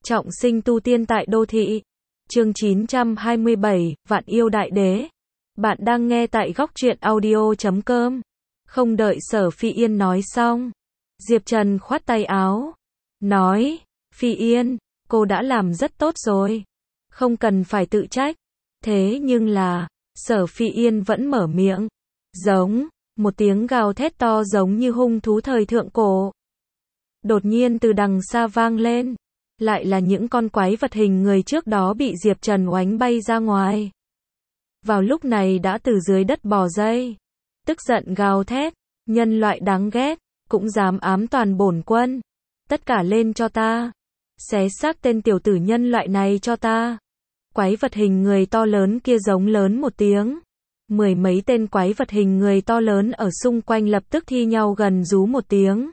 Trọng sinh tu tiên tại đô thị. Chương 927, Vạn yêu đại đế. Bạn đang nghe tại góc truyện audio.com. Không đợi Sở Phi Yên nói xong, Diệp Trần khoát tay áo, nói, Phi Yên, cô đã làm rất tốt rồi, không cần phải tự trách. Thế nhưng là, Sở Phi Yên vẫn mở miệng, giống, một tiếng gào thét to giống như hung thú thời thượng cổ. Đột nhiên từ đằng xa vang lên, lại là những con quái vật hình người trước đó bị Diệp Trần oánh bay ra ngoài. Vào lúc này đã từ dưới đất bò dậy, tức giận gào thét, nhân loại đáng ghét, cũng dám ám toàn bổn quân. Tất cả lên cho ta, xé xác tên tiểu tử nhân loại này cho ta. Quái vật hình người to lớn kia giống lớn một tiếng. Mười mấy tên quái vật hình người to lớn ở xung quanh lập tức thi nhau gần rú một tiếng.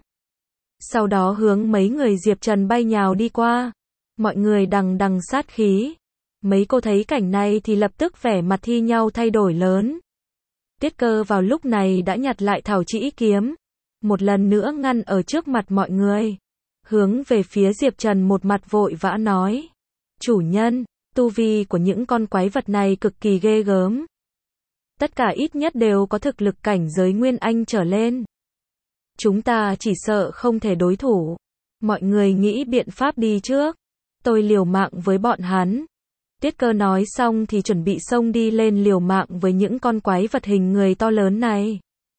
Sau đó hướng mấy người Diệp Trần bay nhào đi qua. Mọi người đằng đằng sát khí. Mấy cô thấy cảnh này thì lập tức vẻ mặt thi nhau thay đổi lớn. Tiết Cơ vào lúc này đã nhặt lại thảo trĩ kiếm, một lần nữa ngăn ở trước mặt mọi người, hướng về phía Diệp Trần một mặt vội vã nói, chủ nhân, tu vi của những con quái vật này cực kỳ ghê gớm. Tất cả ít nhất đều có thực lực cảnh giới Nguyên Anh trở lên. Chúng ta chỉ sợ không thể đối thủ. Mọi người nghĩ biện pháp đi trước. Tôi liều mạng với bọn hắn. Tiết Cơ nói xong thì chuẩn bị xông đi lên liều mạng với những con quái vật hình người to lớn này.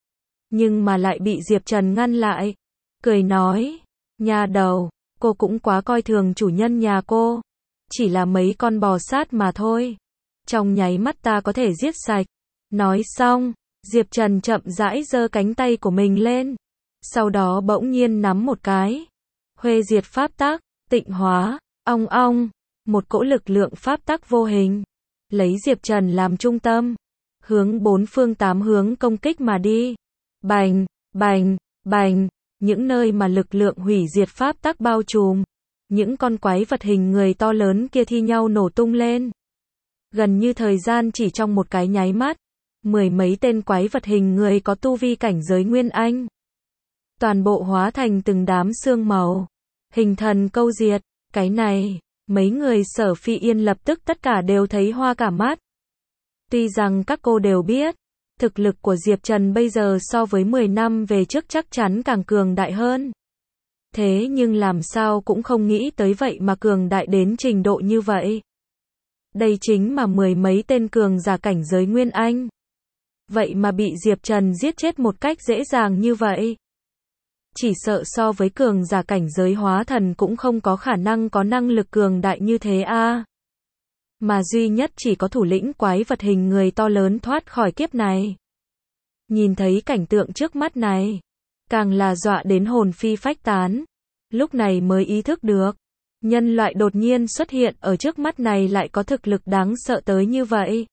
Nhưng mà lại bị Diệp Trần ngăn lại. Cười nói, nhà đầu, cô cũng quá coi thường chủ nhân nhà cô. Chỉ là mấy con bò sát mà thôi. Trong nháy mắt ta có thể giết sạch. Nói xong, Diệp Trần chậm rãi giơ cánh tay của mình lên. Sau đó bỗng nhiên nắm một cái. Huê diệt pháp tắc, tịnh hóa, ong ong. Một cỗ lực lượng pháp tắc vô hình. Lấy Diệp Trần làm trung tâm. Hướng bốn phương tám hướng công kích mà đi. Bành, bành, bành. Những nơi mà lực lượng hủy diệt pháp tắc bao trùm. Những con quái vật hình người to lớn kia thi nhau nổ tung lên. Gần như thời gian chỉ trong một cái nháy mắt. Mười mấy tên quái vật hình người có tu vi cảnh giới Nguyên Anh. Toàn bộ hóa thành từng đám xương màu. Hình thần câu diệt. Cái này, mấy người Sở Phi Yên lập tức tất cả đều thấy hoa cả mắt. Tuy rằng các cô đều biết, thực lực của Diệp Trần bây giờ so với 10 năm về trước chắc chắn càng cường đại hơn. Thế nhưng làm sao cũng không nghĩ tới vậy mà cường đại đến trình độ như vậy. Đây chính mà mười mấy tên cường giả cảnh giới Nguyên Anh. Vậy mà bị Diệp Trần giết chết một cách dễ dàng như vậy. Chỉ sợ so với cường giả cảnh giới hóa thần cũng không có khả năng có năng lực cường đại như thế a. Mà duy nhất chỉ có thủ lĩnh quái vật hình người to lớn thoát khỏi kiếp này. Nhìn thấy cảnh tượng trước mắt này, càng là dọa đến hồn phi phách tán. Lúc này mới ý thức được, nhân loại đột nhiên xuất hiện ở trước mắt này lại có thực lực đáng sợ tới như vậy.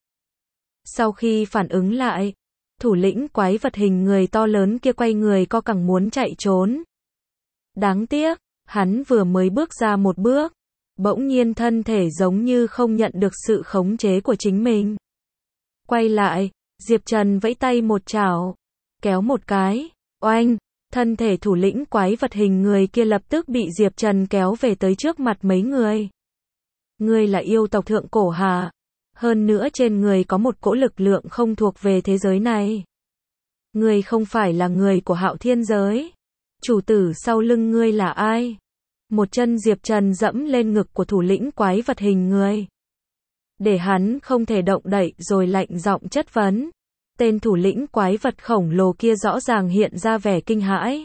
Sau khi phản ứng lại, thủ lĩnh quái vật hình người to lớn kia quay người co cẳng muốn chạy trốn. Đáng tiếc, hắn vừa mới bước ra một bước, bỗng nhiên thân thể giống như không nhận được sự khống chế của chính mình. Quay lại, Diệp Trần vẫy tay một chảo, kéo một cái, oanh, thân thể thủ lĩnh quái vật hình người kia lập tức bị Diệp Trần kéo về tới trước mặt mấy người. Ngươi là yêu tộc thượng cổ hả? Hơn nữa trên người có một cỗ lực lượng không thuộc về thế giới này. Ngươi không phải là người của Hạo Thiên giới. Chủ tử sau lưng ngươi là ai? Một chân Diệp Trần dẫm lên ngực của thủ lĩnh quái vật hình người. Để hắn không thể động đậy rồi lạnh giọng chất vấn. Tên thủ lĩnh quái vật khổng lồ kia rõ ràng hiện ra vẻ kinh hãi.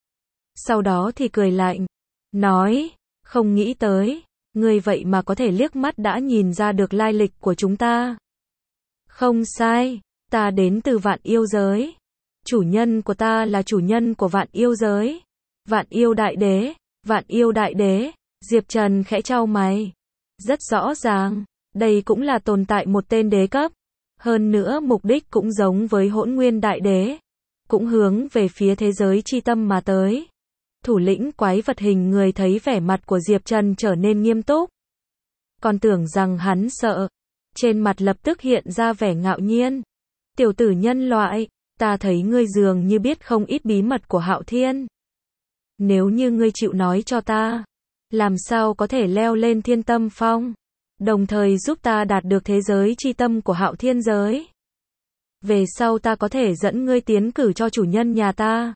Sau đó thì cười lạnh. Nói, không nghĩ tới. Ngươi vậy mà có thể liếc mắt đã nhìn ra được lai lịch của chúng ta. Không sai, ta đến từ vạn yêu giới. Chủ nhân của ta là chủ nhân của vạn yêu giới. Vạn yêu đại đế, vạn yêu đại đế. Diệp Trần khẽ chau mày. Rất rõ ràng, đây cũng là tồn tại một tên đế cấp. Hơn nữa mục đích cũng giống với Hỗn Nguyên đại đế. Cũng hướng về phía thế giới chi tâm mà tới. Thủ lĩnh quái vật hình người thấy vẻ mặt của Diệp Trần trở nên nghiêm túc. Còn tưởng rằng hắn sợ. Trên mặt lập tức hiện ra vẻ ngạo nhiên. Tiểu tử nhân loại, ta thấy ngươi dường như biết không ít bí mật của Hạo Thiên. Nếu như ngươi chịu nói cho ta, làm sao có thể leo lên thiên tâm phong, đồng thời giúp ta đạt được thế giới chi tâm của Hạo Thiên giới. Về sau ta có thể dẫn ngươi tiến cử cho chủ nhân nhà ta.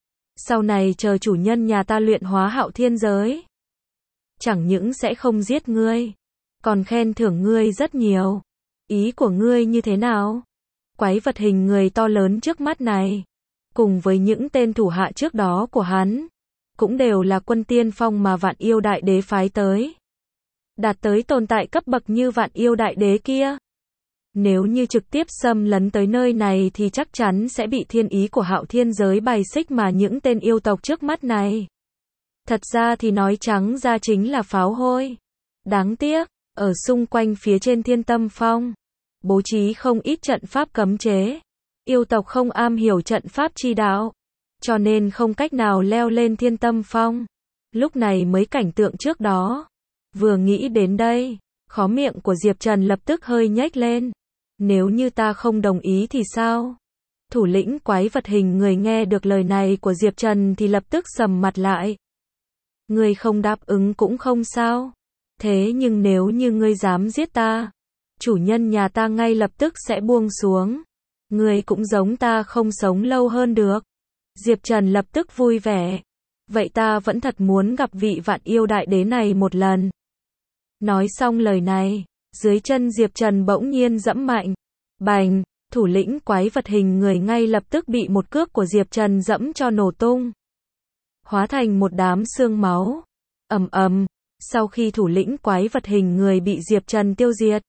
Sau này chờ chủ nhân nhà ta luyện hóa Hạo Thiên giới, chẳng những sẽ không giết ngươi, còn khen thưởng ngươi rất nhiều. Ý của ngươi như thế nào? Quái vật hình người to lớn trước mắt này, cùng với những tên thủ hạ trước đó của hắn, cũng đều là quân tiên phong mà Vạn Yêu Đại Đế phái tới. Đạt tới tồn tại cấp bậc như Vạn Yêu Đại Đế kia. Nếu như trực tiếp xâm lấn tới nơi này thì chắc chắn sẽ bị thiên ý của Hạo Thiên giới bài xích mà những tên yêu tộc trước mắt này. Thật ra thì nói trắng ra chính là pháo hôi. Đáng tiếc, ở xung quanh phía trên thiên tâm phong, bố trí không ít trận pháp cấm chế. Yêu tộc không am hiểu trận pháp chi đạo, cho nên không cách nào leo lên thiên tâm phong. Lúc này mới cảnh tượng trước đó. Vừa nghĩ đến đây, khóe miệng của Diệp Trần lập tức hơi nhếch lên. Nếu như ta không đồng ý thì sao? Thủ lĩnh quái vật hình người nghe được lời này của Diệp Trần thì lập tức sầm mặt lại. Ngươi không đáp ứng cũng không sao. Thế nhưng nếu như ngươi dám giết ta, chủ nhân nhà ta ngay lập tức sẽ buông xuống. Ngươi cũng giống ta không sống lâu hơn được. Diệp Trần lập tức vui vẻ. Vậy ta vẫn thật muốn gặp vị Vạn Yêu Đại Đế này một lần. Nói xong lời này, dưới chân Diệp Trần bỗng nhiên giẫm mạnh. Bành, thủ lĩnh quái vật hình người ngay lập tức bị một cước của Diệp Trần giẫm cho nổ tung. Hóa thành một đám xương máu. Ầm ầm, sau khi thủ lĩnh quái vật hình người bị Diệp Trần tiêu diệt,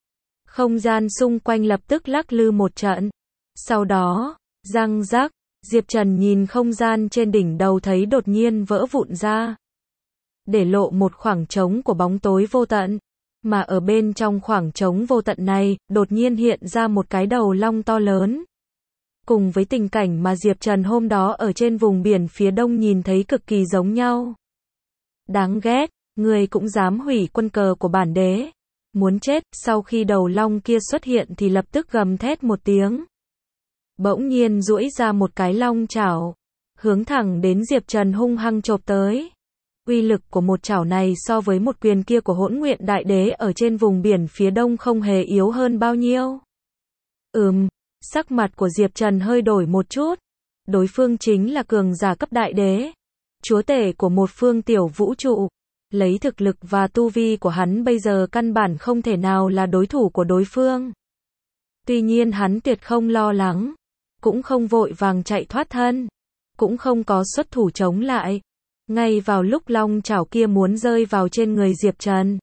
không gian xung quanh lập tức lắc lư một trận. Sau đó, răng rắc, Diệp Trần nhìn không gian trên đỉnh đầu thấy đột nhiên vỡ vụn ra, để lộ một khoảng trống của bóng tối vô tận. Mà ở bên trong khoảng trống vô tận này, đột nhiên hiện ra một cái đầu long to lớn. Cùng với tình cảnh mà Diệp Trần hôm đó ở trên vùng biển phía đông nhìn thấy cực kỳ giống nhau. Đáng ghét, người cũng dám hủy quân cờ của bản đế. Muốn chết, sau khi đầu long kia xuất hiện thì lập tức gầm thét một tiếng. Bỗng nhiên duỗi ra một cái long chảo, hướng thẳng đến Diệp Trần hung hăng chộp tới. Uy lực của một chảo này so với một quyền kia của Hỗn Nguyện Đại Đế ở trên vùng biển phía đông không hề yếu hơn bao nhiêu. Sắc mặt của Diệp Trần hơi đổi một chút. Đối phương chính là cường giả cấp đại đế, chúa tể của một phương tiểu vũ trụ. Lấy thực lực và tu vi của hắn bây giờ căn bản không thể nào là đối thủ của đối phương. Tuy nhiên hắn tuyệt không lo lắng, cũng không vội vàng chạy thoát thân, cũng không có xuất thủ chống lại. Ngay vào lúc long chảo kia muốn rơi vào trên người Diệp Trần,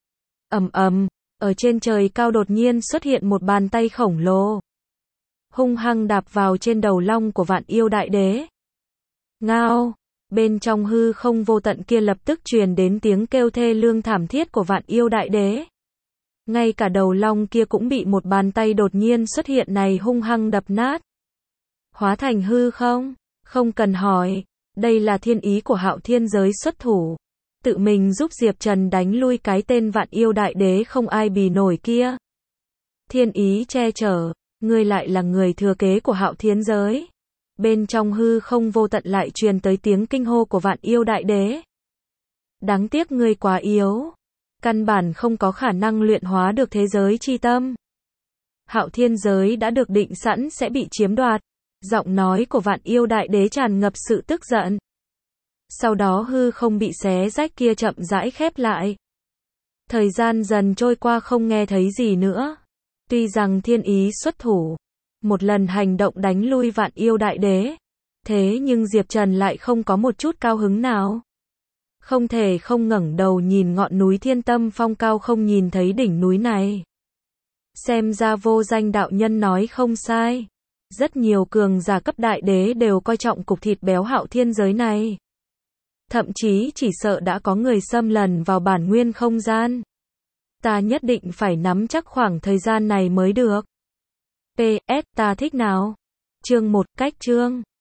ở trên trời cao đột nhiên xuất hiện một bàn tay khổng lồ, hung hăng đạp vào trên đầu long của Vạn Yêu Đại Đế. Ngao, bên trong hư không vô tận kia lập tức truyền đến tiếng kêu thê lương thảm thiết của Vạn Yêu Đại Đế. Ngay cả đầu long kia cũng bị một bàn tay đột nhiên xuất hiện này hung hăng đập nát, hóa thành hư không. Không cần hỏi, đây là thiên ý của Hạo Thiên giới xuất thủ, tự mình giúp Diệp Trần đánh lui cái tên Vạn Yêu Đại Đế không ai bì nổi kia. Thiên ý che chở, ngươi lại là người thừa kế của Hạo Thiên giới. Bên trong hư không vô tận lại truyền tới tiếng kinh hô của Vạn Yêu Đại Đế. Đáng tiếc ngươi quá yếu, căn bản không có khả năng luyện hóa được thế giới chi tâm. Hạo Thiên giới đã được định sẵn sẽ bị chiếm đoạt. Giọng nói của Vạn Yêu Đại Đế tràn ngập sự tức giận. Sau đó hư không bị xé rách kia chậm rãi khép lại. Thời gian dần trôi qua không nghe thấy gì nữa. Tuy rằng thiên ý xuất thủ, một lần hành động đánh lui Vạn Yêu Đại Đế, thế nhưng Diệp Trần lại không có một chút cao hứng nào. Không thể không ngẩng đầu nhìn ngọn núi Thiên Tâm Phong cao không nhìn thấy đỉnh núi này. Xem ra Vô Danh đạo nhân nói không sai. Rất nhiều cường giả cấp đại đế đều coi trọng cục thịt béo Hạo Thiên giới này. Thậm chí chỉ sợ đã có người xâm lấn vào bản nguyên không gian. Ta nhất định phải nắm chắc khoảng thời gian này mới được. PS, ta thích nào? Chương 1, cách chương.